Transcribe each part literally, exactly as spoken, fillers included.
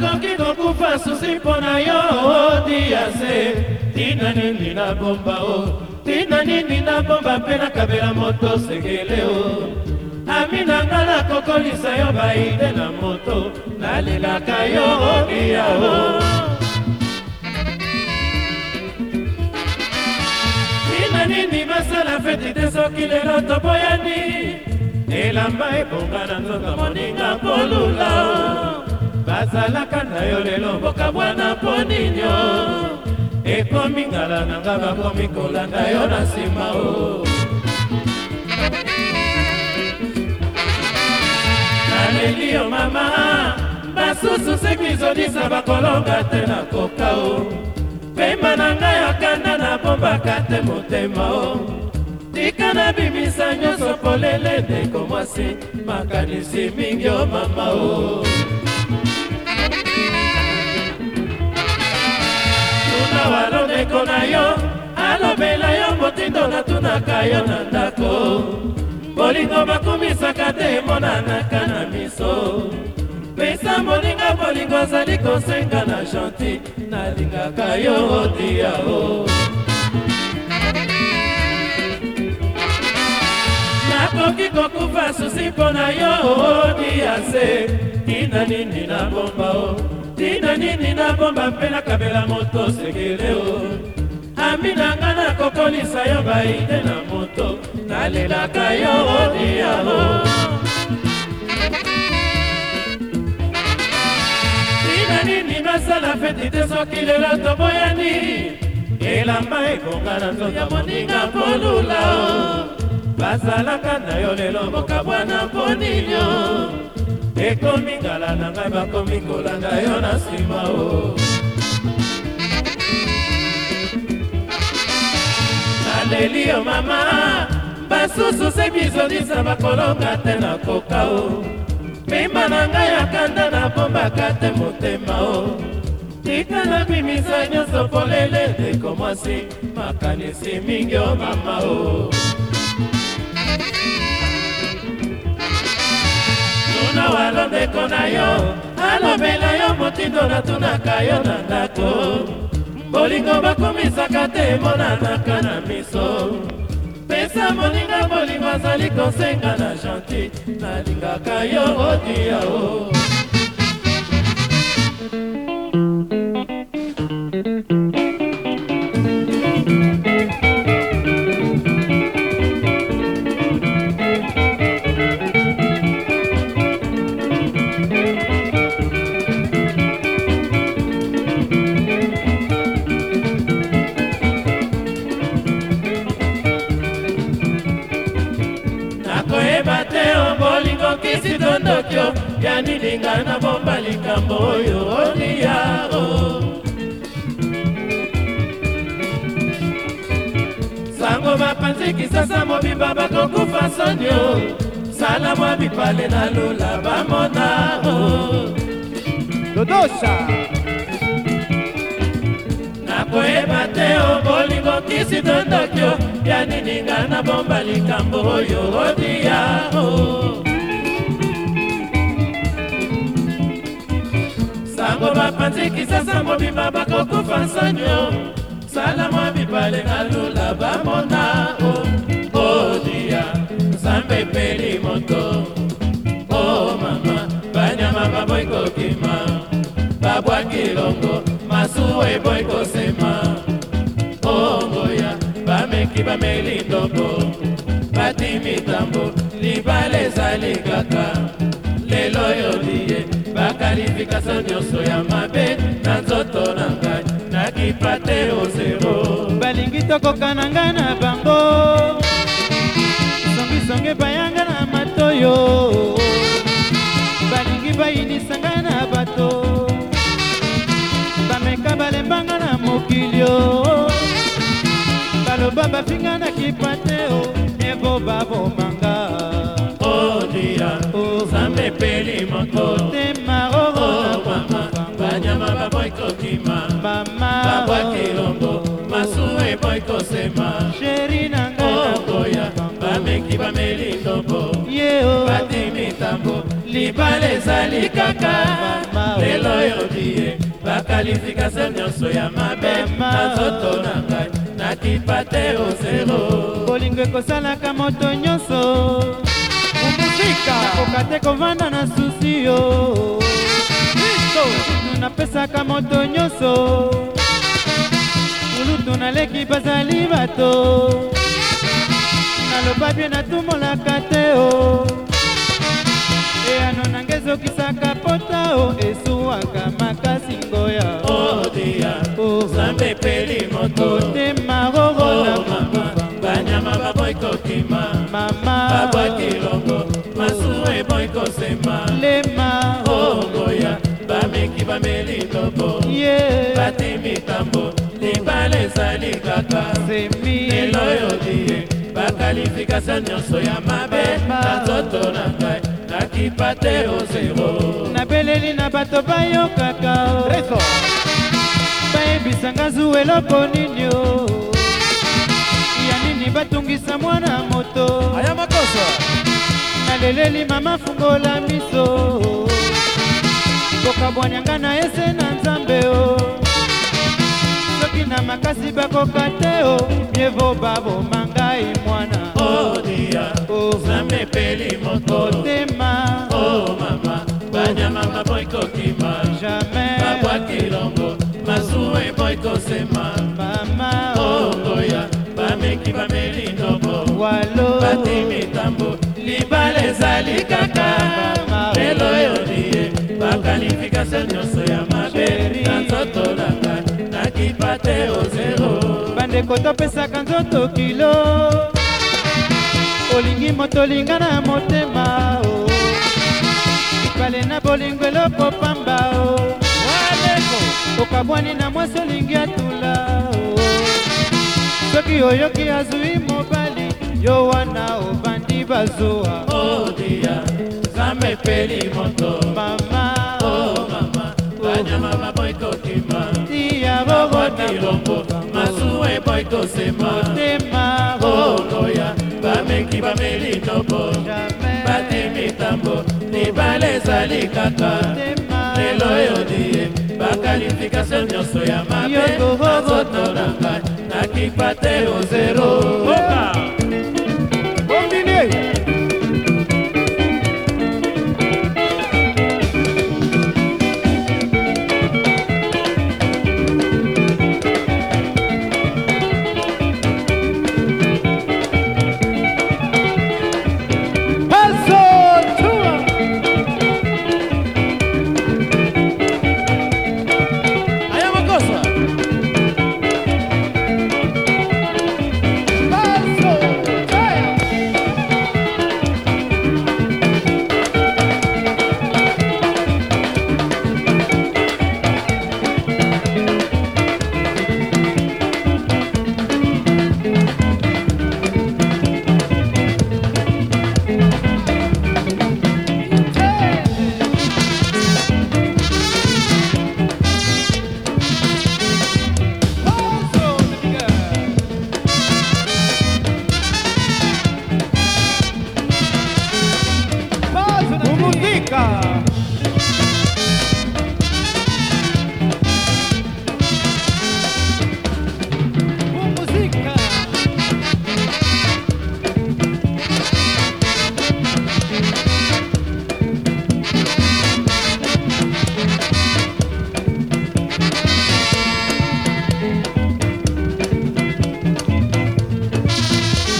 nakoki kokufa susi mpo na yo diase tina nini na bomba o tina nini na bomba mpe nakabela moto sekele o ami na nga nakokolisa yo baide na moto nalelaka yo odia o tina nini basala feti te soki lelo toboyani elamba ebonga na nzoka moninga polula bazalaka na yo lelo mboka bwana mpo ninyo ekomi ngala na nga bakomi kolanda yo na nsima o naleli yo mama basusu sekizodisa bakolonga te na koka o pema na ngai akanda na bombaka te motema o tika na bimisa nyonso polele ndeko mwasi makanisi mingi o mama o tuna walondeko na yo alobela yo motindo natunaka yo na ndako bolingo bakumisaka te emonanaka na miso pesa moninga bolingo azali kosenga na gentil nalingaka yo odia o nakoki kokufa susi mpo na yo diase tina nini na bomba o tina nini na bomba mpe nakabela moto sekele o ami na nga nakokolisa yo baide na moto nalelaka yo odia o tina nini basala feti te soki lelo toboyani elamba ekonga na nzoka moninga polula o bazalaka na yo lelo mboka bwana mpo ninyo ekomi ngala na ngai bakomi kolanda yo na nsima o naleli yo mama basusu sekizodisa bakolonga te na koka o pema na ngai akanda na bombaka te motema o tika na bimisa nyonso polele ndeko mwasi makanisi mingi o mama o tuna walondeko na yo alobela yo motindo natunaka yo na ndako bolingo bakumisaka te emonanaka na miso pesa moninga bolingo azali kosenga na gentil nalingaka yo odia o kisi tondokyo yanilinga na bomba likambo oyo odia o sango bapanzi kisasa mobimba bakokufa sonio sala mwa bipale na lula bamona o dodosha nakoyeba te o bolingo kisi tondokyo yanilinga na bomba likambo oyo odia o sango bapanzi kisasa mobimba bakokufa nsonyo sala mwa bipale na lula bamona o odia nzambe epeli moto o mama banyama baboyi kokima babwaki longo masuwa eboyi kosema o ngoya bameki bameli ndombo batimi tambo libala ezali kaka lelo yolie bakalifikasio nyonso ya mabe na nzoto na ngai nakipa te o zero balingi tokokana ngai na bango songisonge bayanga na matoyo balingi bayinisa ngai na bato bameka balembanga na mokilio baloba bafinga na kipa te o ebo babomanga odia nzambe epeli moto banyama baboyi kokima babwaki longo masuwa eboyi kosema sheri nanga okoya bameki bameli ndombo batimi tambo libala ezali kaka lelo yodie bakalifikasio nyonso ya mabe na nzoto na ngai nakipa te o zero bolingo ekosalaka moto nyonso mumuzika koka te kovanda na susi yo ulutu napesaka moto nyonso ulutu naleki bazali bato naloba bie natumolaka te o eyano nange ezokisaka pota o esuwaka makasi ngoya odia zambe epeli moto otema roro na mama banyama baboyi kokima mama babwakilongo masumu eboyi kosema lema ongoya bameki bameli ndobo bati mitambo libala ezali kaka lelo yodie bakalifikasio nyonso ya mabe na nzoto na ngai nakipa te o zero nabeleli na bato bayokaka bayebisanga zu eloko nini o ya nini batungisa mwana moto aya makoso naleleli mama fungola miso kokabwanyanga na ese na nzambe o soki na makasi bakoka te o mievo baboma ngai mwana odia zambe epeli moto otema o mama banyama baboyi kokima jamais babwakilongo masumu eboyi kosema mama ongoya bameki bameli ndobo walo bati mitambo libala ezali kaka lelo yodie bakalifikasio nyonso ya mabe na nzoto na ngai nakipa te o zero bandeko topesaka nzoto kilo olingi moto linga na motema o ipale na bolingo eloko pamba o okabwani na mwasi olingi atula o soki oyoki azwi mobali yo wana obandi bazuwa odia zambe epeli moto mama o mama banyama baboyi kokima tia babwakilongo masumu eboyi kosema motema ongoya bameki bameli ndobo bati mitambo libala ezali kaka lelo yodie bakalifikasio nyonso ya mabe na nzoto na ngai nakipa te o zero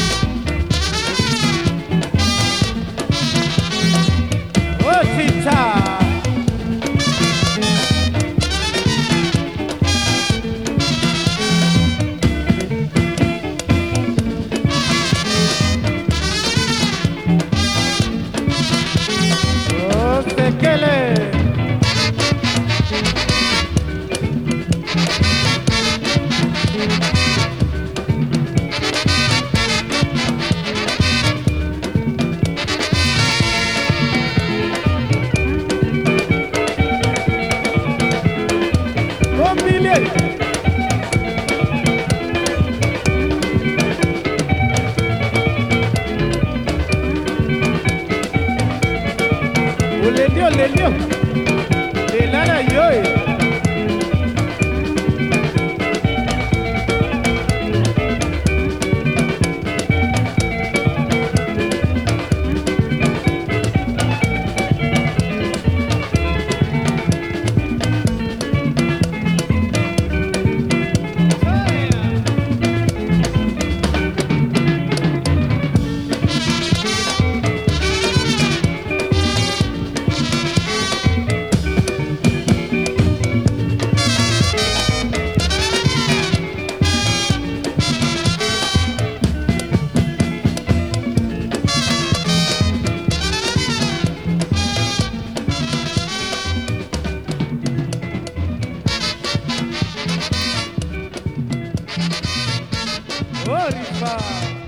Tita lelio lelala yoe Orifa.